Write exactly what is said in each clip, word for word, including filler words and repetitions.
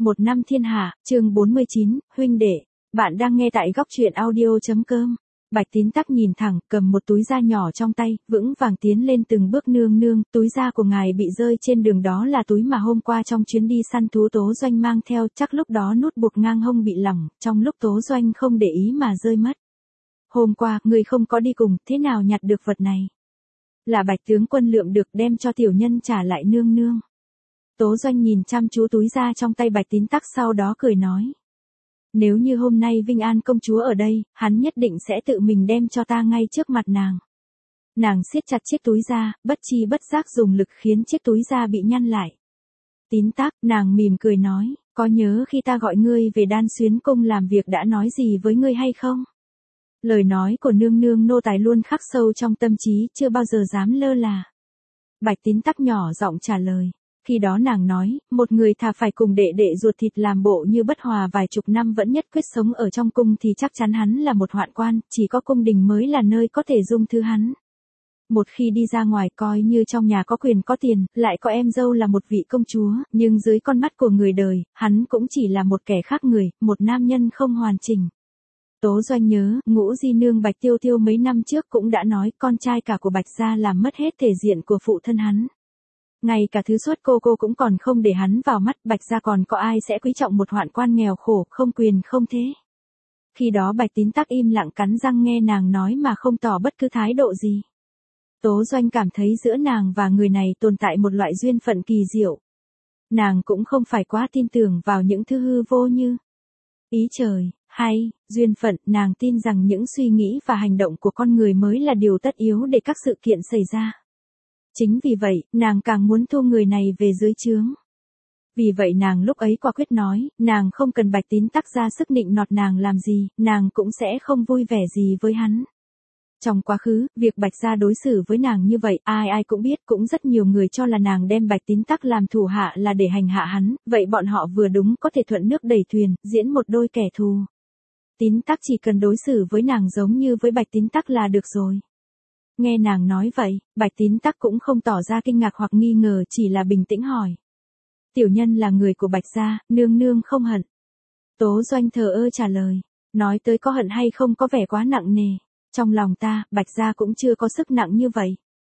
Một năm thiên hạ, chương bốn mươi chín, huynh đệ. Bạn đang nghe tại góc truyện audio.com. Bạch Tín Tắc nhìn thẳng, cầm một túi da nhỏ trong tay, vững vàng tiến lên từng bước. Nương nương, túi da của ngài bị rơi trên đường, đó là túi mà hôm qua trong chuyến đi săn thú Tố Doanh mang theo, chắc lúc đó nút buộc ngang hông bị lỏng, trong lúc Tố Doanh không để ý mà rơi mất. Hôm qua, người không có đi cùng, thế nào nhặt được vật này? Là Bạch tướng quân lượm được, đem cho tiểu nhân trả lại nương nương. Tố Doanh nhìn chăm chú túi da trong tay Bạch Tín Tắc, sau đó cười nói. Nếu như hôm nay Vinh An công chúa ở đây, hắn nhất định sẽ tự mình đem cho ta ngay trước mặt nàng. Nàng siết chặt chiếc túi da, bất chi bất giác dùng lực khiến chiếc túi da bị nhăn lại. Tín Tắc, nàng mỉm cười nói, có nhớ khi ta gọi ngươi về Đan Xuyến cung làm việc đã nói gì với ngươi hay không? Lời nói của nương nương nô tài luôn khắc sâu trong tâm trí, chưa bao giờ dám lơ là. Bạch Tín Tắc nhỏ giọng trả lời. Khi đó nàng nói, một người thà phải cùng đệ đệ ruột thịt làm bộ như bất hòa vài chục năm vẫn nhất quyết sống ở trong cung thì chắc chắn hắn là một hoạn quan, chỉ có cung đình mới là nơi có thể dung thứ hắn. Một khi đi ra ngoài coi như trong nhà có quyền có tiền, lại có em dâu là một vị công chúa, nhưng dưới con mắt của người đời, hắn cũng chỉ là một kẻ khác người, một nam nhân không hoàn chỉnh. Tố Doanh nhớ, Ngũ Di Nương Bạch Tiêu Tiêu mấy năm trước cũng đã nói con trai cả của Bạch gia làm mất hết thể diện của phụ thân hắn. Ngay cả thứ xuất cô cô cũng còn không để hắn vào mắt, Bạch gia còn có ai sẽ quý trọng một hoạn quan nghèo khổ, không quyền không thế. Khi đó Bạch Tín Tắc im lặng cắn răng nghe nàng nói mà không tỏ bất cứ thái độ gì. Tố Doanh cảm thấy giữa nàng và người này tồn tại một loại duyên phận kỳ diệu. Nàng cũng không phải quá tin tưởng vào những thứ hư vô như ý trời, hay, duyên phận, nàng tin rằng những suy nghĩ và hành động của con người mới là điều tất yếu để các sự kiện xảy ra. Chính vì vậy, nàng càng muốn thu người này về dưới trướng. Vì vậy nàng lúc ấy quả quyết nói, nàng không cần Bạch Tín Tắc ra sức nịnh nọt nàng làm gì, nàng cũng sẽ không vui vẻ gì với hắn. Trong quá khứ, việc Bạch gia đối xử với nàng như vậy, ai ai cũng biết, cũng rất nhiều người cho là nàng đem Bạch Tín Tắc làm thủ hạ là để hành hạ hắn, vậy bọn họ vừa đúng có thể thuận nước đẩy thuyền, diễn một đôi kẻ thù. Tín Tắc chỉ cần đối xử với nàng giống như với Bạch Tín Tắc là được rồi. Nghe nàng nói vậy, Bạch Tín Tắc cũng không tỏ ra kinh ngạc hoặc nghi ngờ, chỉ là bình tĩnh hỏi. Tiểu nhân là người của Bạch gia, nương nương không hận. Tố Doanh thờ ơ trả lời, nói tới có hận hay không có vẻ quá nặng nề. Trong lòng ta, Bạch gia cũng chưa có sức nặng như vậy.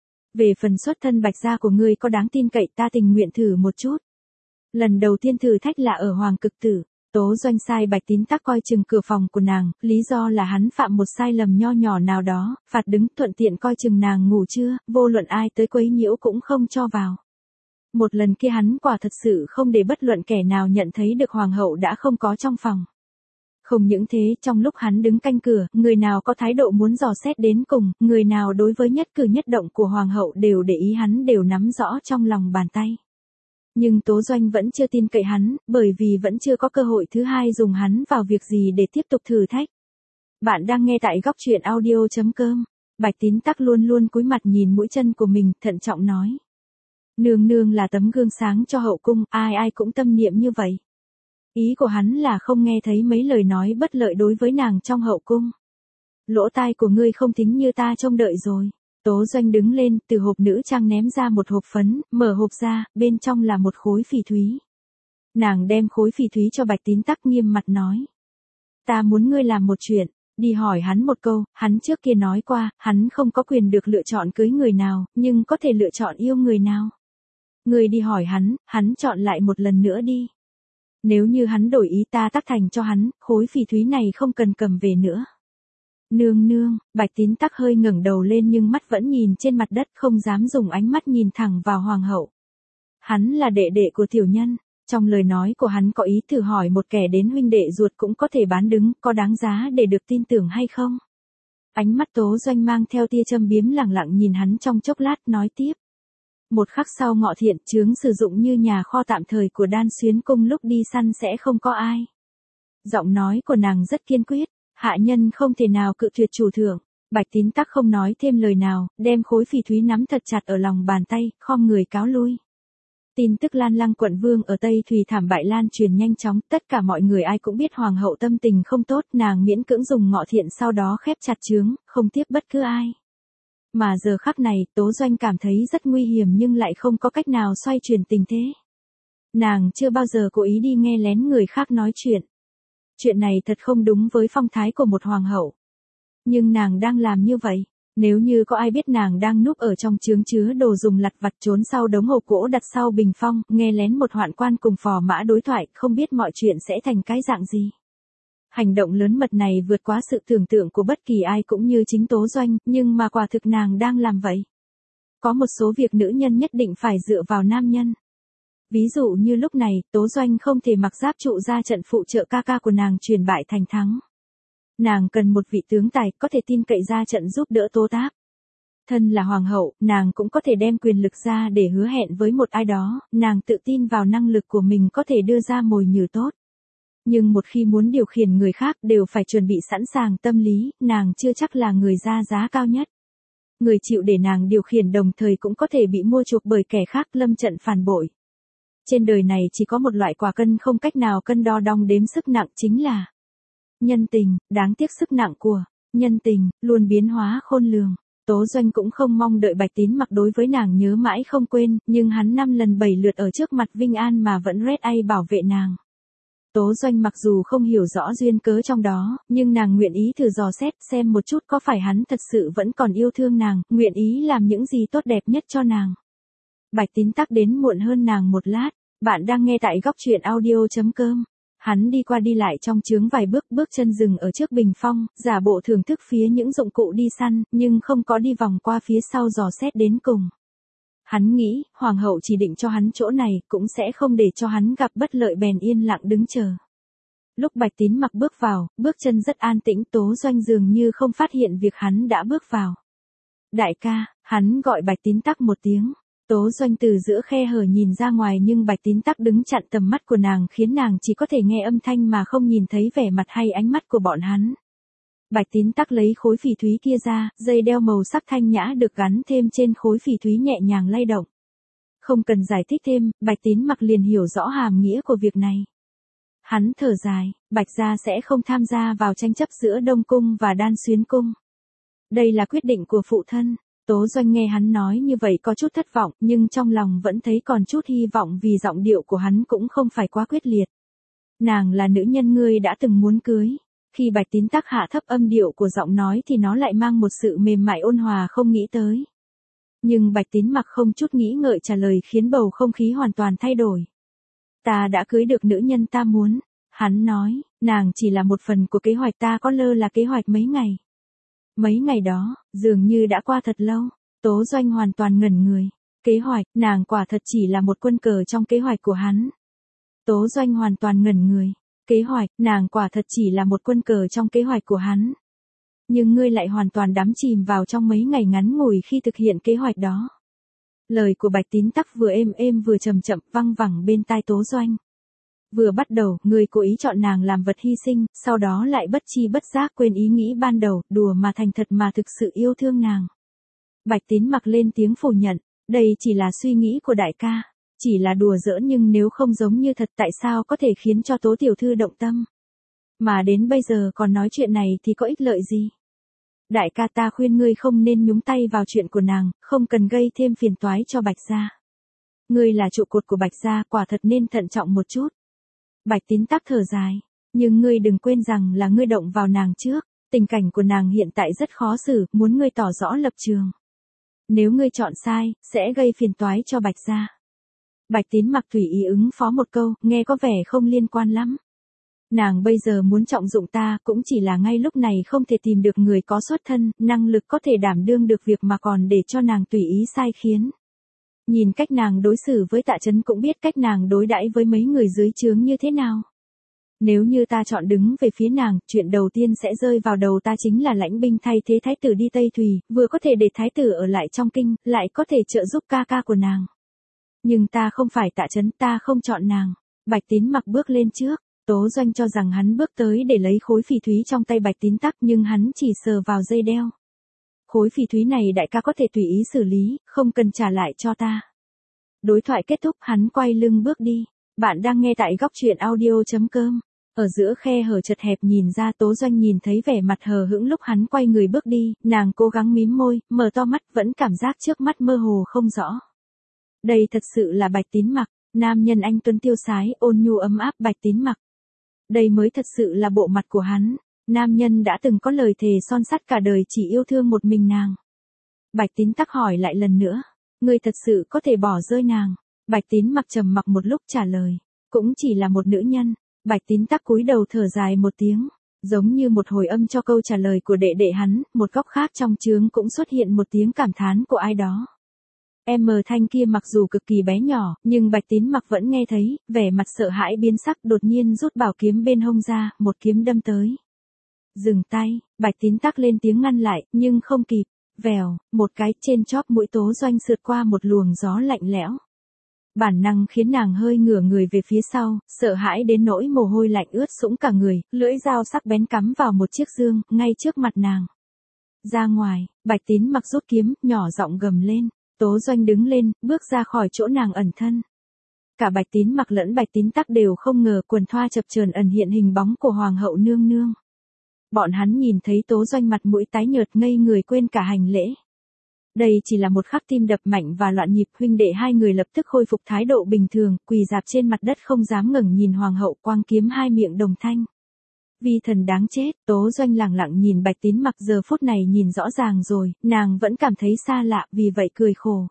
Về phần xuất thân Bạch gia của ngươi có đáng tin cậy, ta tình nguyện thử một chút. Lần đầu tiên thử thách là ở Hoàng Cực Tử. Tố Doanh sai Bạch Tín Tắc coi chừng cửa phòng của nàng, lý do là hắn phạm một sai lầm nho nhỏ nào đó, phạt đứng, thuận tiện coi chừng nàng ngủ trưa, vô luận ai tới quấy nhiễu cũng không cho vào. Một lần kia hắn quả thật sự không để bất luận kẻ nào nhận thấy được hoàng hậu đã không có trong phòng. Không những thế, trong lúc hắn đứng canh cửa, người nào có thái độ muốn dò xét đến cùng, người nào đối với nhất cử nhất động của hoàng hậu đều để ý, hắn đều nắm rõ trong lòng bàn tay. Nhưng Tố Doanh vẫn chưa tin cậy hắn, bởi vì vẫn chưa có cơ hội thứ hai dùng hắn vào việc gì để tiếp tục thử thách. Bạn đang nghe tại góc truyện audio.com. Bạch Tín Tắc luôn luôn cúi mặt nhìn mũi chân của mình, thận trọng nói. Nương nương là tấm gương sáng cho hậu cung, ai ai cũng tâm niệm như vậy. Ý của hắn là không nghe thấy mấy lời nói bất lợi đối với nàng trong hậu cung. Lỗ tai của ngươi không thính như ta trông đợi rồi. Tố Doanh đứng lên, từ hộp nữ trang ném ra một hộp phấn, mở hộp ra, bên trong là một khối phỉ thúy. Nàng đem khối phỉ thúy cho Bạch Tín Tắc, nghiêm mặt nói. Ta muốn ngươi làm một chuyện, đi hỏi hắn một câu, hắn trước kia nói qua, hắn không có quyền được lựa chọn cưới người nào, nhưng có thể lựa chọn yêu người nào. Ngươi đi hỏi hắn, hắn chọn lại một lần nữa đi. Nếu như hắn đổi ý, ta tác thành cho hắn, khối phỉ thúy này không cần cầm về nữa. Nương nương, Bạch Tín Tắc hơi ngẩng đầu lên nhưng mắt vẫn nhìn trên mặt đất, không dám dùng ánh mắt nhìn thẳng vào hoàng hậu. Hắn là đệ đệ của tiểu nhân, trong lời nói của hắn có ý thử hỏi một kẻ đến huynh đệ ruột cũng có thể bán đứng, có đáng giá để được tin tưởng hay không? Ánh mắt Tố Doanh mang theo tia châm biếm, lẳng lặng nhìn hắn trong chốc lát, nói tiếp. Một khắc sau, Ngọ Thiện Trướng sử dụng như nhà kho tạm thời của Đan Xuyến cung, lúc đi săn sẽ không có ai. Giọng nói của nàng rất kiên quyết. Hạ nhân không thể nào cự tuyệt chủ thượng. Bạch Tín Tắc không nói thêm lời nào, đem khối phỉ thúy nắm thật chặt ở lòng bàn tay, khom người cáo lui. Tin tức Lan Lăng quận vương ở Tây Thùy thảm bại lan truyền nhanh chóng, tất cả mọi người ai cũng biết hoàng hậu tâm tình không tốt, nàng miễn cưỡng dùng Ngọ Thiện, sau đó khép chặt trướng, không tiếp bất cứ ai. Mà giờ khắc này, Tố Doanh cảm thấy rất nguy hiểm nhưng lại không có cách nào xoay chuyển tình thế. Nàng chưa bao giờ cố ý đi nghe lén người khác nói chuyện. Chuyện này thật không đúng với phong thái của một hoàng hậu. Nhưng nàng đang làm như vậy. Nếu như có ai biết nàng đang núp ở trong chướng chứa đồ dùng lặt vặt trốn sau đống hộp gỗ đặt sau bình phong, nghe lén một hoạn quan cùng phò mã đối thoại, không biết mọi chuyện sẽ thành cái dạng gì. Hành động lớn mật này vượt quá sự tưởng tượng của bất kỳ ai cũng như chính Tố Doanh, nhưng mà quả thực nàng đang làm vậy. Có một số việc nữ nhân nhất định phải dựa vào nam nhân. Ví dụ như lúc này, Tố Doanh không thể mặc giáp trụ ra trận phụ trợ ca ca của nàng truyền bại thành thắng. Nàng cần một vị tướng tài có thể tin cậy ra trận giúp đỡ Tố Táp. Thân là hoàng hậu, nàng cũng có thể đem quyền lực ra để hứa hẹn với một ai đó, nàng tự tin vào năng lực của mình có thể đưa ra mồi nhử tốt. Nhưng một khi muốn điều khiển người khác đều phải chuẩn bị sẵn sàng tâm lý, nàng chưa chắc là người ra giá cao nhất. Người chịu để nàng điều khiển đồng thời cũng có thể bị mua chuộc bởi kẻ khác lâm trận phản bội. Trên đời này chỉ có một loại quả cân không cách nào cân đo đong đếm sức nặng chính là nhân tình, đáng tiếc sức nặng của nhân tình luôn biến hóa khôn lường. Tố Doanh cũng không mong đợi Bạch Tín Mặc đối với nàng nhớ mãi không quên, nhưng hắn năm lần bảy lượt ở trước mặt Vinh An mà vẫn red ai bảo vệ nàng. Tố Doanh mặc dù không hiểu rõ duyên cớ trong đó, nhưng nàng nguyện ý thử dò xét xem một chút có phải hắn thật sự vẫn còn yêu thương nàng, nguyện ý làm những gì tốt đẹp nhất cho nàng. Bạch Tín Tắc đến muộn hơn nàng một lát, bạn đang nghe tại góc truyện audio chấm com. Hắn đi qua đi lại trong chướng vài bước, bước chân dừng ở trước bình phong, giả bộ thưởng thức phía những dụng cụ đi săn, nhưng không có đi vòng qua phía sau dò xét đến cùng. Hắn nghĩ, hoàng hậu chỉ định cho hắn chỗ này, cũng sẽ không để cho hắn gặp bất lợi bèn yên lặng đứng chờ. Lúc Bạch Tín Mặc bước vào, bước chân rất an tĩnh, Tố Doanh dường như không phát hiện việc hắn đã bước vào. Đại ca, hắn gọi Bạch Tín Tắc một tiếng. Tố Doanh từ giữa khe hở nhìn ra ngoài nhưng Bạch Tín Tắc đứng chặn tầm mắt của nàng khiến nàng chỉ có thể nghe âm thanh mà không nhìn thấy vẻ mặt hay ánh mắt của bọn hắn. Bạch Tín Tắc lấy khối phỉ thúy kia ra, dây đeo màu sắc thanh nhã được gắn thêm trên khối phỉ thúy nhẹ nhàng lay động. Không cần giải thích thêm, Bạch Tín Mặc liền hiểu rõ hàm nghĩa của việc này. Hắn thở dài, Bạch gia sẽ không tham gia vào tranh chấp giữa Đông Cung và Đan Xuyến Cung. Đây là quyết định của phụ thân. Tố Doanh nghe hắn nói như vậy có chút thất vọng, nhưng trong lòng vẫn thấy còn chút hy vọng vì giọng điệu của hắn cũng không phải quá quyết liệt. Nàng là nữ nhân ngươi đã từng muốn cưới. Khi Bạch Tín Tắc hạ thấp âm điệu của giọng nói thì nó lại mang một sự mềm mại ôn hòa không nghĩ tới. Nhưng Bạch Tín Mặc không chút nghĩ ngợi trả lời khiến bầu không khí hoàn toàn thay đổi. Ta đã cưới được nữ nhân ta muốn. Hắn nói, nàng chỉ là một phần của kế hoạch ta có lơ là kế hoạch mấy ngày. Mấy ngày đó, dường như đã qua thật lâu. Tố Doanh hoàn toàn ngẩn người. Kế hoạch, nàng quả thật chỉ là một quân cờ trong kế hoạch của hắn. Tố Doanh hoàn toàn ngẩn người. Kế hoạch, nàng quả thật chỉ là một quân cờ trong kế hoạch của hắn. Nhưng ngươi lại hoàn toàn đắm chìm vào trong mấy ngày ngắn ngủi khi thực hiện kế hoạch đó. Lời của Bạch Tín Tắc vừa êm êm vừa chậm chậm văng vẳng bên tai Tố Doanh. Vừa bắt đầu, ngươi cố ý chọn nàng làm vật hy sinh, sau đó lại bất chi bất giác quên ý nghĩ ban đầu, đùa mà thành thật mà thực sự yêu thương nàng. Bạch Tín Mặc lên tiếng phủ nhận, đây chỉ là suy nghĩ của đại ca. Chỉ là đùa giỡn nhưng nếu không giống như thật tại sao có thể khiến cho Tố tiểu thư động tâm. Mà đến bây giờ còn nói chuyện này thì có ích lợi gì? Đại ca ta khuyên ngươi không nên nhúng tay vào chuyện của nàng, không cần gây thêm phiền toái cho Bạch gia. Ngươi là trụ cột của Bạch gia, quả thật nên thận trọng một chút. Bạch Tín Tắc thở dài, nhưng ngươi đừng quên rằng là ngươi động vào nàng trước, tình cảnh của nàng hiện tại rất khó xử, muốn ngươi tỏ rõ lập trường. Nếu ngươi chọn sai, sẽ gây phiền toái cho Bạch gia. Bạch Tín Mặc tùy ý ứng phó một câu, nghe có vẻ không liên quan lắm. Nàng bây giờ muốn trọng dụng ta cũng chỉ là ngay lúc này không thể tìm được người có xuất thân, năng lực có thể đảm đương được việc mà còn để cho nàng tùy ý sai khiến. Nhìn cách nàng đối xử với Tạ Chấn cũng biết cách nàng đối đãi với mấy người dưới trướng như thế nào. Nếu như ta chọn đứng về phía nàng, chuyện đầu tiên sẽ rơi vào đầu ta chính là lãnh binh thay thế thái tử đi Tây Thùy, vừa có thể để thái tử ở lại trong kinh, lại có thể trợ giúp ca ca của nàng. Nhưng ta không phải Tạ Chấn, ta không chọn nàng. Bạch Tín Mặc bước lên trước. Tố Doanh cho rằng hắn bước tới để lấy khối phỉ thúy trong tay Bạch Tín Tắc nhưng hắn chỉ sờ vào dây đeo. Khối phỉ thúy này đại ca có thể tùy ý xử lý, không cần trả lại cho ta. Đối thoại kết thúc, hắn quay lưng bước đi. Bạn đang nghe tại góc truyện audio chấm com. Ở giữa khe hở chật hẹp nhìn ra Tố Doanh nhìn thấy vẻ mặt hờ hững lúc hắn quay người bước đi, nàng cố gắng mím môi, mở to mắt vẫn cảm giác trước mắt mơ hồ không rõ. Đây thật sự là Bạch Tín Mặc. Nam nhân anh tuấn tiêu sái, ôn nhu ấm áp Bạch Tín Mặc. Đây mới thật sự là bộ mặt của hắn. Nam nhân đã từng có lời thề son sắt cả đời chỉ yêu thương một mình nàng. Bạch Tín Tắc hỏi lại lần nữa. Ngươi thật sự có thể bỏ rơi nàng? Bạch Tín Mặc trầm mặc một lúc trả lời. Cũng chỉ là một nữ nhân. Bạch Tín Tắc cúi đầu thở dài một tiếng. Giống như một hồi âm cho câu trả lời của đệ đệ hắn, một góc khác trong trướng cũng xuất hiện một tiếng cảm thán của ai đó. Em mờ thanh kia mặc dù cực kỳ bé nhỏ, nhưng Bạch Tín Mặc vẫn nghe thấy, vẻ mặt sợ hãi biến sắc đột nhiên rút bảo kiếm bên hông ra, một kiếm đâm tới. Dừng tay, Bạch Tín Tắc lên tiếng ngăn lại, nhưng không kịp. Vèo, một cái trên chóp mũi Tố Doanh sượt qua một luồng gió lạnh lẽo. Bản năng khiến nàng hơi ngửa người về phía sau, sợ hãi đến nỗi mồ hôi lạnh ướt sũng cả người, lưỡi dao sắc bén cắm vào một chiếc dương, ngay trước mặt nàng. Ra ngoài, Bạch Tín Mặc rút kiếm, nhỏ giọng gầm lên. Tố Doanh đứng lên, bước ra khỏi chỗ nàng ẩn thân. Cả Bạch Tín Mặc lẫn Bạch Tín Tắc đều không ngờ quần thoa chập chờn ẩn hiện hình bóng của Hoàng hậu nương nương. Bọn hắn nhìn thấy Tố Doanh mặt mũi tái nhợt ngây người quên cả hành lễ. Đây chỉ là một khắc tim đập mạnh và loạn nhịp, huynh đệ hai người lập tức khôi phục thái độ bình thường, quỳ rạp trên mặt đất không dám ngẩng nhìn Hoàng hậu, quang kiếm hai miệng đồng thanh. Vi thần đáng chết. Tố Doanh lẳng lặng nhìn Bạch Tín Mặc, giờ phút này nhìn rõ ràng rồi, nàng vẫn cảm thấy xa lạ, vì vậy cười khổ.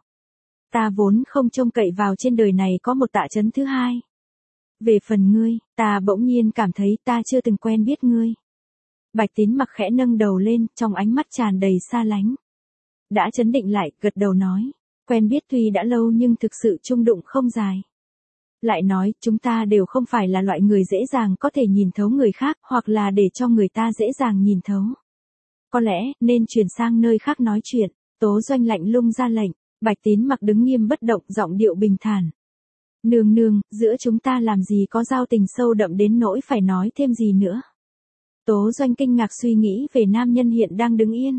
Ta vốn không trông cậy vào trên đời này có một Tạ Chấn thứ hai. Về phần ngươi, ta bỗng nhiên cảm thấy ta chưa từng quen biết ngươi. Bạch Tín Mặc khẽ nâng đầu lên, trong ánh mắt tràn đầy xa lánh. Đã chấn định lại, gật đầu nói. Quen biết tuy đã lâu nhưng thực sự chung đụng không dài. Lại nói, chúng ta đều không phải là loại người dễ dàng có thể nhìn thấu người khác, hoặc là để cho người ta dễ dàng nhìn thấu. Có lẽ, nên chuyển sang nơi khác nói chuyện. Tố Doanh lạnh lùng ra lệnh. Bạch Tín Mặc đứng nghiêm bất động, giọng điệu bình thản. Nương nương, giữa chúng ta làm gì có giao tình sâu đậm đến nỗi phải nói thêm gì nữa. Tố Doanh kinh ngạc suy nghĩ về nam nhân hiện đang đứng yên.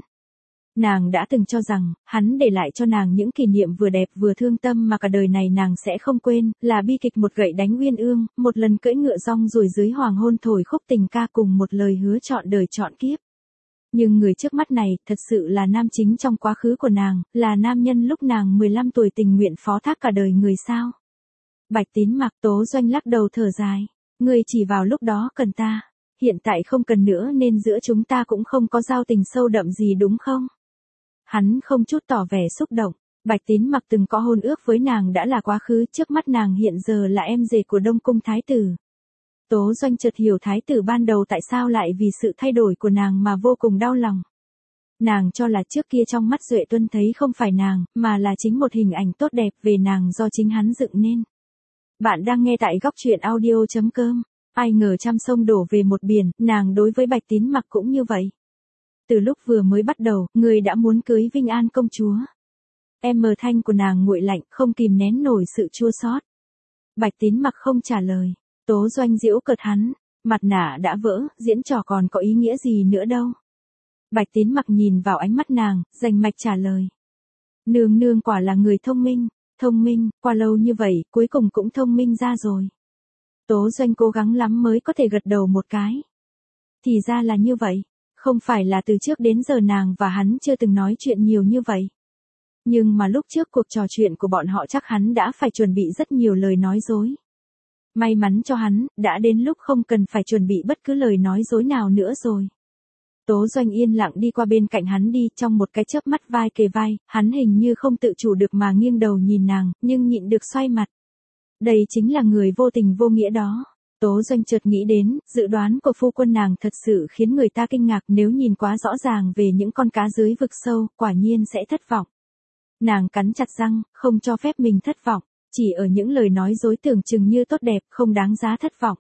Nàng đã từng cho rằng, hắn để lại cho nàng những kỷ niệm vừa đẹp vừa thương tâm mà cả đời này nàng sẽ không quên, là bi kịch một gậy đánh uyên ương, một lần cưỡi ngựa rong ruổi dưới hoàng hôn thổi khúc tình ca cùng một lời hứa trọn đời trọn kiếp. Nhưng người trước mắt này, thật sự là nam chính trong quá khứ của nàng, là nam nhân lúc nàng mười lăm tuổi tình nguyện phó thác cả đời người sao. Bạch Tín Mặc. Tố Doanh lắc đầu thở dài. Ngươi chỉ vào lúc đó cần ta. Hiện tại không cần nữa nên giữa chúng ta cũng không có giao tình sâu đậm gì đúng không? Hắn không chút tỏ vẻ xúc động. Bạch Tín Mặc từng có hôn ước với nàng đã là quá khứ, trước mắt nàng hiện giờ là em rể của Đông Cung Thái tử. Tố Doanh chợt hiểu Thái tử ban đầu tại sao lại vì sự thay đổi của nàng mà vô cùng đau lòng. Nàng cho là trước kia trong mắt Duệ Tuân thấy không phải nàng, mà là chính một hình ảnh tốt đẹp về nàng do chính hắn dựng nên. Bạn đang nghe tại góc truyện audio chấm com. Ai ngờ trăm sông đổ về một biển, nàng đối với Bạch Tín Mặc cũng như vậy. Từ lúc vừa mới bắt đầu, người đã muốn cưới Vinh An công chúa. Em mờ thanh của nàng nguội lạnh, không kìm nén nổi sự chua xót. Bạch Tín Mặc không trả lời. Tố Doanh giễu cợt hắn. Mặt nạ đã vỡ, diễn trò còn có ý nghĩa gì nữa đâu. Bạch Tín Mặc nhìn vào ánh mắt nàng, rành mạch trả lời. Nương nương quả là người thông minh. Thông minh, qua lâu như vậy, cuối cùng cũng thông minh ra rồi. Tố Doanh cố gắng lắm mới có thể gật đầu một cái. Thì ra là như vậy. Không phải là từ trước đến giờ nàng và hắn chưa từng nói chuyện nhiều như vậy. Nhưng mà lúc trước cuộc trò chuyện của bọn họ chắc hắn đã phải chuẩn bị rất nhiều lời nói dối. May mắn cho hắn, đã đến lúc không cần phải chuẩn bị bất cứ lời nói dối nào nữa rồi. Tố Doanh yên lặng đi qua bên cạnh hắn đi, trong một cái chớp mắt vai kề vai, hắn hình như không tự chủ được mà nghiêng đầu nhìn nàng, nhưng nhịn được xoay mặt. Đây chính là người vô tình vô nghĩa đó. Tố Doanh chợt nghĩ đến, dự đoán của phu quân nàng thật sự khiến người ta kinh ngạc, nếu nhìn quá rõ ràng về những con cá dưới vực sâu, quả nhiên sẽ thất vọng. Nàng cắn chặt răng, không cho phép mình thất vọng, chỉ ở những lời nói dối tưởng chừng như tốt đẹp, không đáng giá thất vọng.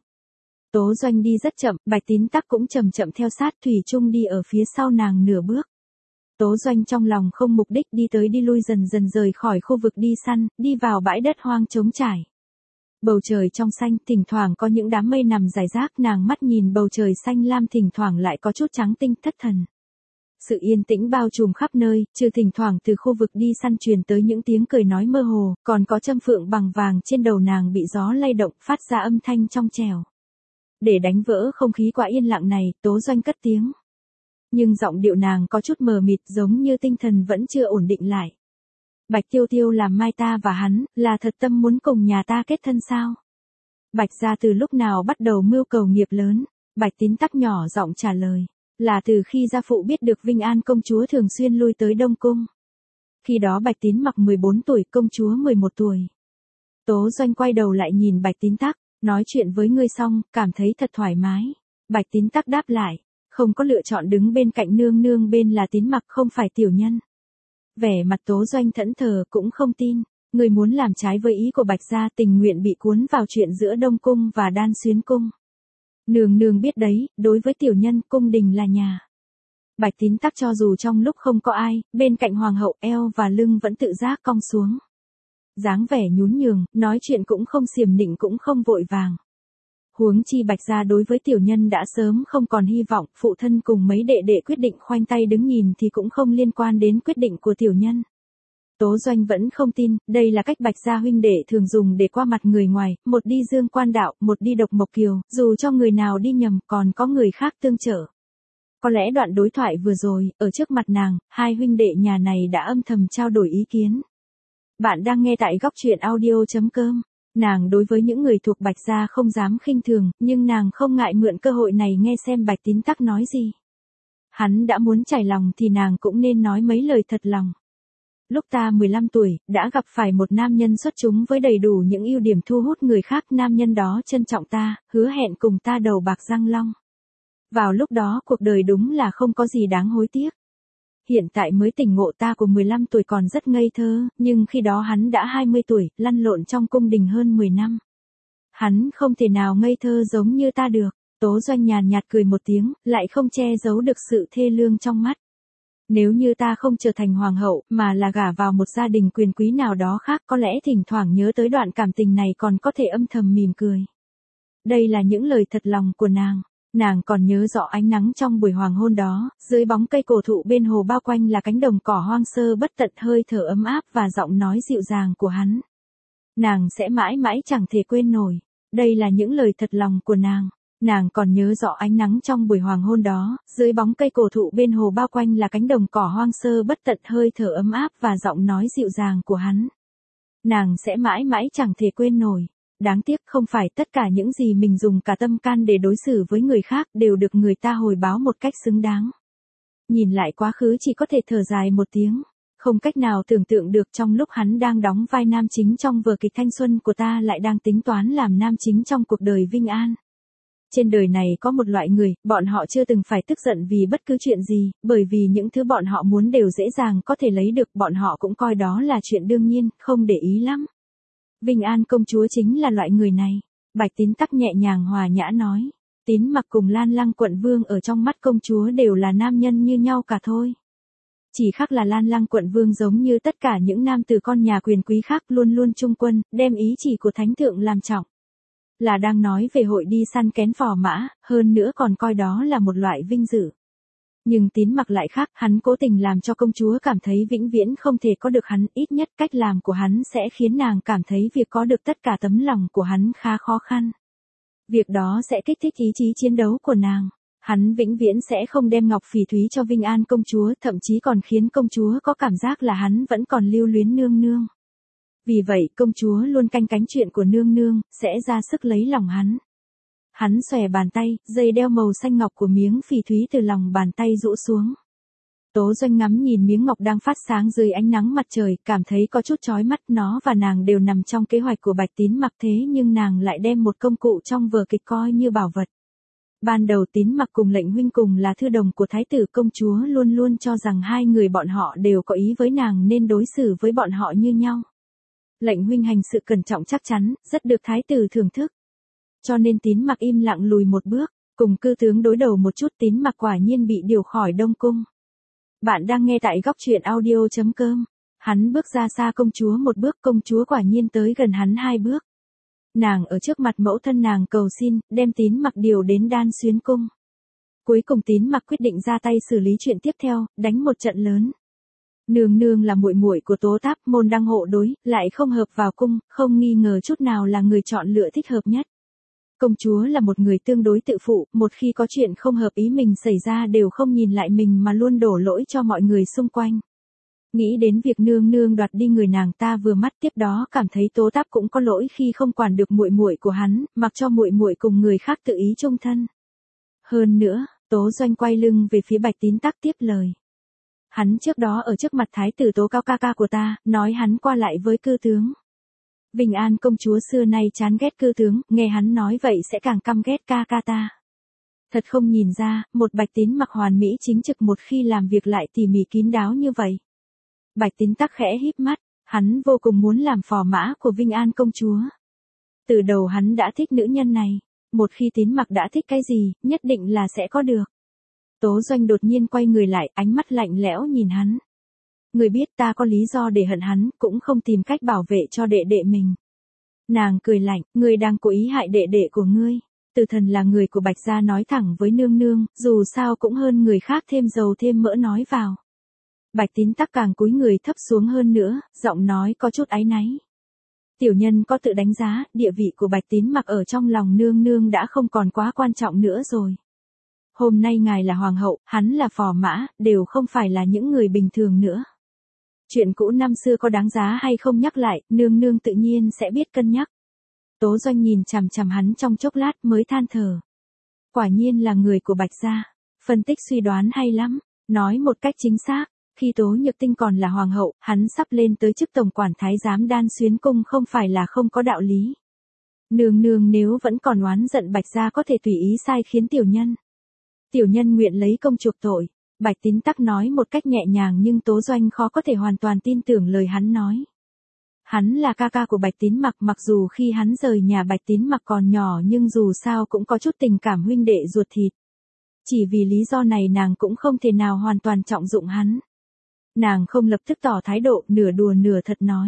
Tố Doanh đi rất chậm, Bạch Tín Tắc cũng chậm chậm theo sát, thủy chung đi ở phía sau nàng nửa bước. Tố Doanh trong lòng không mục đích đi tới đi lui dần dần rời khỏi khu vực đi săn, đi vào bãi đất hoang trống trải. Bầu trời trong xanh, thỉnh thoảng có những đám mây nằm rải rác, nàng mắt nhìn bầu trời xanh lam thỉnh thoảng lại có chút trắng tinh, thất thần. Sự yên tĩnh bao trùm khắp nơi, trừ thỉnh thoảng từ khu vực đi săn truyền tới những tiếng cười nói mơ hồ, còn có châm phượng bằng vàng trên đầu nàng bị gió lay động, phát ra âm thanh trong trẻo. Để đánh vỡ không khí quá yên lặng này, Tố Doanh cất tiếng. Nhưng giọng điệu nàng có chút mờ mịt, giống như tinh thần vẫn chưa ổn định lại. Bạch Tiêu Tiêu làm mai ta và hắn, là thật tâm muốn cùng nhà ta kết thân sao? Bạch gia từ lúc nào bắt đầu mưu cầu nghiệp lớn? Bạch Tín Tắc nhỏ giọng trả lời. Là từ khi gia phụ biết được Vinh An công chúa thường xuyên lui tới Đông Cung. Khi đó Bạch Tín mặc mười bốn tuổi, công chúa mười một tuổi. Tố Doanh quay đầu lại nhìn Bạch Tín Tắc, nói chuyện với ngươi xong, cảm thấy thật thoải mái. Bạch Tín Tắc đáp lại, không có lựa chọn đứng bên cạnh nương nương bên là Tín mặc không phải tiểu nhân. Vẻ mặt Tố Doanh thẫn thờ cũng không tin, người muốn làm trái với ý của Bạch gia, tình nguyện bị cuốn vào chuyện giữa Đông Cung và Đan Xuyến Cung. Nương nương biết đấy, đối với tiểu nhân, cung đình là nhà. Bạch Tín Tắc cho dù trong lúc không có ai, bên cạnh hoàng hậu, eo và lưng vẫn tự giác cong xuống. Dáng vẻ nhún nhường, nói chuyện cũng không xiểm nịnh cũng không vội vàng. Huống chi Bạch gia đối với tiểu nhân đã sớm không còn hy vọng, phụ thân cùng mấy đệ đệ quyết định khoanh tay đứng nhìn thì cũng không liên quan đến quyết định của tiểu nhân. Tố Doanh vẫn không tin, đây là cách Bạch gia huynh đệ thường dùng để qua mặt người ngoài, một đi Dương Quan Đạo, một đi Độc Mộc Kiều, dù cho người nào đi nhầm còn có người khác tương trợ. Có lẽ đoạn đối thoại vừa rồi, ở trước mặt nàng, hai huynh đệ nhà này đã âm thầm trao đổi ý kiến. Bạn đang nghe tại góc truyện audio chấm com. Nàng đối với những người thuộc Bạch gia không dám khinh thường, nhưng nàng không ngại mượn cơ hội này nghe xem Bạch Tín Tắc nói gì. Hắn đã muốn trải lòng thì nàng cũng nên nói mấy lời thật lòng. Lúc ta mười lăm tuổi, đã gặp phải một nam nhân xuất chúng với đầy đủ những ưu điểm thu hút người khác. Nam nhân đó trân trọng ta, hứa hẹn cùng ta đầu bạc răng long. Vào lúc đó cuộc đời đúng là không có gì đáng hối tiếc. Hiện tại mới tỉnh ngộ, ta của mười lăm tuổi còn rất ngây thơ, nhưng khi đó hắn đã hai mươi tuổi, lăn lộn trong cung đình hơn mười năm. Hắn không thể nào ngây thơ giống như ta được. Tố Doanh nhàn nhạt cười một tiếng, lại không che giấu được sự thê lương trong mắt. Nếu như ta không trở thành hoàng hậu, mà là gả vào một gia đình quyền quý nào đó khác, có lẽ thỉnh thoảng nhớ tới đoạn cảm tình này còn có thể âm thầm mỉm cười. Đây là những lời thật lòng của nàng. Nàng còn nhớ rõ ánh nắng trong buổi hoàng hôn đó, dưới bóng cây cổ thụ bên hồ bao quanh là cánh đồng cỏ hoang sơ bất tận, hơi thở ấm áp và giọng nói dịu dàng của hắn. Nàng sẽ mãi mãi chẳng thể quên nổi. Đây là những lời thật lòng của nàng. Nàng còn nhớ rõ ánh nắng trong buổi hoàng hôn đó, dưới bóng cây cổ thụ bên hồ bao quanh là cánh đồng cỏ hoang sơ bất tận, hơi thở ấm áp và giọng nói dịu dàng của hắn. Nàng sẽ mãi mãi chẳng thể quên nổi. Đáng tiếc không phải tất cả những gì mình dùng cả tâm can để đối xử với người khác đều được người ta hồi báo một cách xứng đáng. Nhìn lại quá khứ chỉ có thể thở dài một tiếng. Không cách nào tưởng tượng được trong lúc hắn đang đóng vai nam chính trong vở kịch thanh xuân của ta lại đang tính toán làm nam chính trong cuộc đời Vinh An. Trên đời này có một loại người, bọn họ chưa từng phải tức giận vì bất cứ chuyện gì, bởi vì những thứ bọn họ muốn đều dễ dàng có thể lấy được, bọn họ cũng coi đó là chuyện đương nhiên, không để ý lắm. Vinh An công chúa chính là loại người này. Bạch Tín Tắc nhẹ nhàng hòa nhã nói. Tín mặc cùng Lan Lăng quận vương ở trong mắt công chúa đều là nam nhân như nhau cả thôi. Chỉ khác là Lan Lăng quận vương giống như tất cả những nam tử con nhà quyền quý khác luôn luôn trung quân, đem ý chỉ của thánh thượng làm trọng. Là đang nói về hội đi săn kén phò mã, hơn nữa còn coi đó là một loại vinh dự. Nhưng Tín mặc lại khác, hắn cố tình làm cho công chúa cảm thấy vĩnh viễn không thể có được hắn, ít nhất cách làm của hắn sẽ khiến nàng cảm thấy việc có được tất cả tấm lòng của hắn khá khó khăn. Việc đó sẽ kích thích ý chí chiến đấu của nàng. Hắn vĩnh viễn sẽ không đem ngọc phỉ thúy cho Vinh An công chúa, thậm chí còn khiến công chúa có cảm giác là hắn vẫn còn lưu luyến nương nương. Vì vậy công chúa luôn canh cánh chuyện của nương nương, sẽ ra sức lấy lòng hắn. Hắn xòe bàn tay, dây đeo màu xanh ngọc của miếng phỉ thúy từ lòng bàn tay rũ xuống. Tố Doanh ngắm nhìn miếng ngọc đang phát sáng dưới ánh nắng mặt trời, cảm thấy có chút chói mắt. Nó và nàng đều nằm trong kế hoạch của Bạch Tín mặc, thế nhưng nàng lại đem một công cụ trong vở kịch coi như bảo vật. Ban đầu Tín mặc cùng Lệnh huynh cùng là thư đồng của thái tử, công chúa luôn luôn cho rằng hai người bọn họ đều có ý với nàng nên đối xử với bọn họ như nhau. Lệnh huynh hành sự cẩn trọng chắc chắn, rất được thái tử thưởng thức. Cho nên Tín mặc im lặng lùi một bước, cùng cư tướng đối đầu một chút. Tín mặc quả nhiên bị điều khỏi Đông Cung. Bạn đang nghe tại góc truyện audio chấm com. Hắn bước ra xa công chúa một bước, công chúa quả nhiên tới gần hắn hai bước. Nàng ở trước mặt mẫu thân nàng cầu xin, đem Tín mặc điều đến Đan Xuyến Cung. Cuối cùng Tín mặc quyết định ra tay xử lý chuyện tiếp theo, đánh một trận lớn. Nương nương là muội muội của Tố Táp, môn đăng hộ đối, lại không hợp vào cung, không nghi ngờ chút nào là người chọn lựa thích hợp nhất. Công chúa là một người tương đối tự phụ, một khi có chuyện không hợp ý mình xảy ra đều không nhìn lại mình mà luôn đổ lỗi cho mọi người xung quanh. Nghĩ đến việc nương nương đoạt đi người nàng ta vừa mắt, tiếp đó cảm thấy Tố Táp cũng có lỗi khi không quản được muội muội của hắn, mặc cho muội muội cùng người khác tự ý chung thân. Hơn nữa, Tố Doanh quay lưng về phía Bạch Tín Tắc tiếp lời. Hắn trước đó ở trước mặt thái tử Tố Cao ca ca của ta, nói hắn qua lại với cư tướng. Vinh An công chúa xưa nay chán ghét cư tướng, nghe hắn nói vậy sẽ càng căm ghét ca ca ta. Thật không nhìn ra, một Bạch Tín Mặc hoàn mỹ chính trực một khi làm việc lại tỉ mỉ kín đáo như vậy. Bạch Tín Tắc khẽ híp mắt, hắn vô cùng muốn làm phò mã của Vinh An công chúa. Từ đầu hắn đã thích nữ nhân này, một khi Tín Mặc đã thích cái gì, nhất định là sẽ có được. Tố Doanh đột nhiên quay người lại, ánh mắt lạnh lẽo nhìn hắn. Người biết ta có lý do để hận hắn, cũng không tìm cách bảo vệ cho đệ đệ mình. Nàng cười lạnh, ngươi đang cố ý hại đệ đệ của ngươi. Từ Thần là người của Bạch gia nói thẳng với nương nương, dù sao cũng hơn người khác thêm dầu thêm mỡ nói vào. Bạch Tín Tắc càng cúi người thấp xuống hơn nữa, giọng nói có chút áy náy. Tiểu nhân có tự đánh giá, địa vị của Bạch Tín Mặc ở trong lòng nương nương đã không còn quá quan trọng nữa rồi. Hôm nay ngài là hoàng hậu, hắn là phò mã, đều không phải là những người bình thường nữa. Chuyện cũ năm xưa có đáng giá hay không nhắc lại, nương nương tự nhiên sẽ biết cân nhắc. Tố Doanh nhìn chằm chằm hắn trong chốc lát mới than thở. Quả nhiên là người của Bạch gia, phân tích suy đoán hay lắm, nói một cách chính xác. Khi Tố Nhược Tinh còn là hoàng hậu, hắn sắp lên tới chức tổng quản thái giám Đan Xuyến cung không phải là không có đạo lý. Nương nương nếu vẫn còn oán giận Bạch gia có thể tùy ý sai khiến tiểu nhân. Tiểu nhân nguyện lấy công chuộc tội. Bạch Tín Tắc nói một cách nhẹ nhàng nhưng Tố Doanh khó có thể hoàn toàn tin tưởng lời hắn nói. Hắn là ca ca của Bạch Tín Mặc, mặc dù khi hắn rời nhà Bạch Tín Mặc còn nhỏ nhưng dù sao cũng có chút tình cảm huynh đệ ruột thịt. Chỉ vì lý do này nàng cũng không thể nào hoàn toàn trọng dụng hắn. Nàng không lập tức tỏ thái độ, nửa đùa nửa thật nói.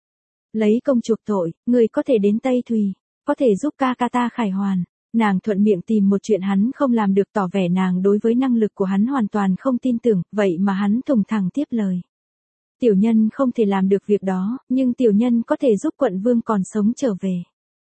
Lấy công chuộc tội, người có thể đến Tây Thùy, có thể giúp ca ca ta khải hoàn. Nàng thuận miệng tìm một chuyện hắn không làm được, tỏ vẻ nàng đối với năng lực của hắn hoàn toàn không tin tưởng, vậy mà hắn thùng thẳng tiếp lời. Tiểu nhân không thể làm được việc đó, nhưng tiểu nhân có thể giúp quận vương còn sống trở về.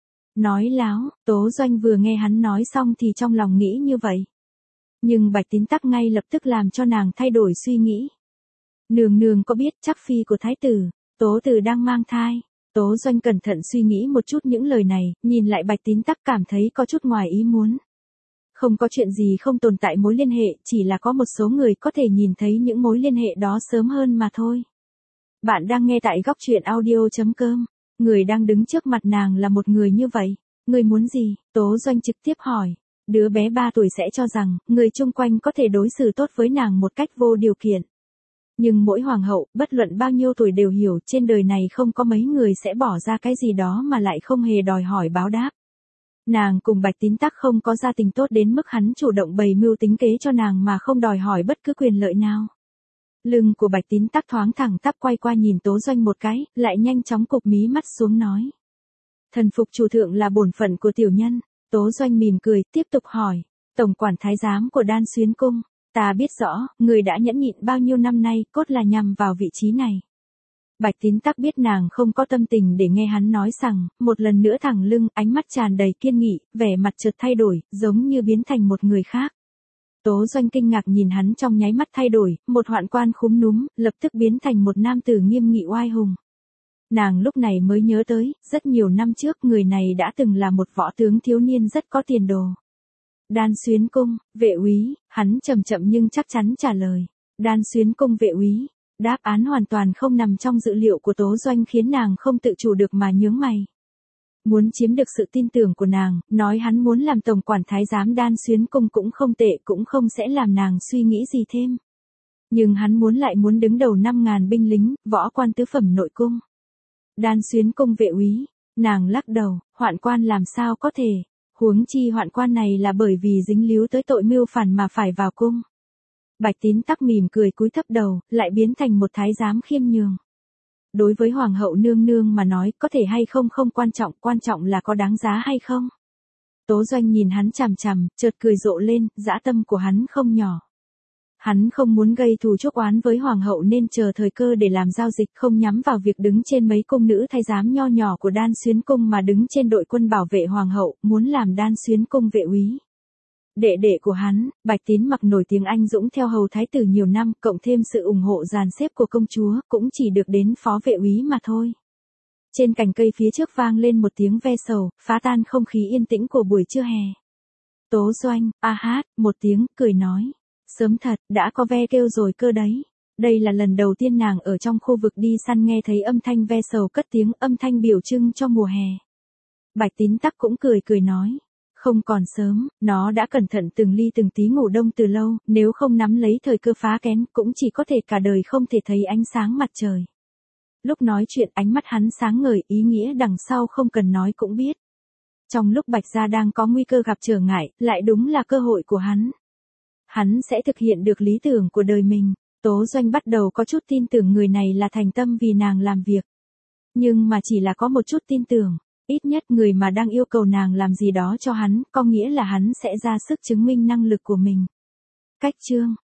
Nói láo, Tố Doanh vừa nghe hắn nói xong thì trong lòng nghĩ như vậy. Nhưng Bạch Tín Tắc ngay lập tức làm cho nàng thay đổi suy nghĩ. Nương nương có biết chắc phi của thái tử, Tố Tử đang mang thai. Tố Doanh cẩn thận suy nghĩ một chút những lời này, nhìn lại Bạch Tín Tắc cảm thấy có chút ngoài ý muốn. Không có chuyện gì không tồn tại mối liên hệ, chỉ là có một số người có thể nhìn thấy những mối liên hệ đó sớm hơn mà thôi. Bạn đang nghe tại góc truyện audio chấm com. Người đang đứng trước mặt nàng là một người như vậy. Người muốn gì? Tố Doanh trực tiếp hỏi. Đứa bé ba tuổi sẽ cho rằng, người chung quanh có thể đối xử tốt với nàng một cách vô điều kiện. Nhưng mỗi hoàng hậu, bất luận bao nhiêu tuổi đều hiểu trên đời này không có mấy người sẽ bỏ ra cái gì đó mà lại không hề đòi hỏi báo đáp. Nàng cùng Bạch Tín Tắc không có gia tình tốt đến mức hắn chủ động bày mưu tính kế cho nàng mà không đòi hỏi bất cứ quyền lợi nào. Lưng của Bạch Tín Tắc thoáng thẳng tắp quay qua nhìn Tố Doanh một cái, lại nhanh chóng cụp mí mắt xuống nói. Thần phục chủ thượng là bổn phận của tiểu nhân. Tố Doanh mỉm cười, tiếp tục hỏi. Tổng quản thái giám của Đan Xuyến cung, ta biết rõ, người đã nhẫn nhịn bao nhiêu năm nay, cốt là nhằm vào vị trí này. Bạch Tín Tắc biết nàng không có tâm tình để nghe hắn nói rằng, một lần nữa thẳng lưng, ánh mắt tràn đầy kiên nghị, vẻ mặt chợt thay đổi, giống như biến thành một người khác. Tố Doanh kinh ngạc nhìn hắn trong nháy mắt thay đổi, một hoạn quan khúm núm, lập tức biến thành một nam tử nghiêm nghị oai hùng. Nàng lúc này mới nhớ tới, rất nhiều năm trước người này đã từng là một võ tướng thiếu niên rất có tiền đồ. Đan Xuyến cung, vệ úy, hắn chậm chậm nhưng chắc chắn trả lời. Đan Xuyến cung vệ úy. Đáp án hoàn toàn không nằm trong dự liệu của Tố Doanh khiến nàng không tự chủ được mà nhướng mày. Muốn chiếm được sự tin tưởng của nàng, nói hắn muốn làm tổng quản thái giám Đan Xuyến cung cũng không tệ, cũng không sẽ làm nàng suy nghĩ gì thêm. Nhưng hắn muốn lại muốn đứng đầu năm ngàn binh lính, võ quan tứ phẩm nội cung. Đan Xuyến cung vệ úy, nàng lắc đầu, hoạn quan làm sao có thể, huống chi hoạn quan này là bởi vì dính líu tới tội mưu phản mà phải vào cung. Bạch Tín Tắc mỉm cười cúi thấp đầu, lại biến thành một thái giám khiêm nhường. Đối với hoàng hậu nương nương mà nói, có thể hay không không quan trọng, quan trọng là có đáng giá hay không. Tố Doanh nhìn hắn chằm chằm, chợt cười rộ lên, dã tâm của hắn không nhỏ. Hắn không muốn gây thù chuốc oán với hoàng hậu nên chờ thời cơ để làm giao dịch, không nhắm vào việc đứng trên mấy cung nữ thái giám nho nhỏ của Đan Xuyến cung mà đứng trên đội quân bảo vệ hoàng hậu, muốn làm Đan Xuyến cung vệ úy. Đệ đệ của hắn, Bạch Tín Mặc nổi tiếng anh dũng theo hầu thái tử nhiều năm, cộng thêm sự ủng hộ dàn xếp của công chúa, cũng chỉ được đến phó vệ úy mà thôi. Trên cành cây phía trước vang lên một tiếng ve sầu, phá tan không khí yên tĩnh của buổi trưa hè. Tố Doanh, a hát, một tiếng, cười nói. Sớm thật, đã có ve kêu rồi cơ đấy. Đây là lần đầu tiên nàng ở trong khu vực đi săn nghe thấy âm thanh ve sầu cất tiếng, âm thanh biểu trưng cho mùa hè. Bạch Tín Tắc cũng cười cười nói. Không còn sớm, nó đã cẩn thận từng ly từng tí ngủ đông từ lâu, nếu không nắm lấy thời cơ phá kén, cũng chỉ có thể cả đời không thể thấy ánh sáng mặt trời. Lúc nói chuyện ánh mắt hắn sáng ngời, ý nghĩa đằng sau không cần nói cũng biết. Trong lúc Bạch gia đang có nguy cơ gặp trở ngại, lại đúng là cơ hội của hắn. Hắn sẽ thực hiện được lý tưởng của đời mình. Tố Doanh bắt đầu có chút tin tưởng người này là thành tâm vì nàng làm việc. Nhưng mà chỉ là có một chút tin tưởng. Ít nhất người mà đang yêu cầu nàng làm gì đó cho hắn, có nghĩa là hắn sẽ ra sức chứng minh năng lực của mình. Cách chương